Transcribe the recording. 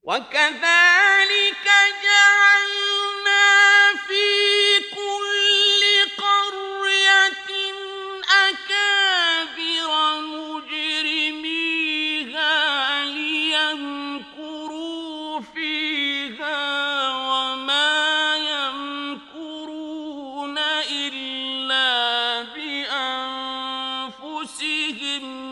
وكذلك جعلنا في كل قرية أكابر مجرميها ليمكروا فيها وما يمكرون إلا بأنفسهم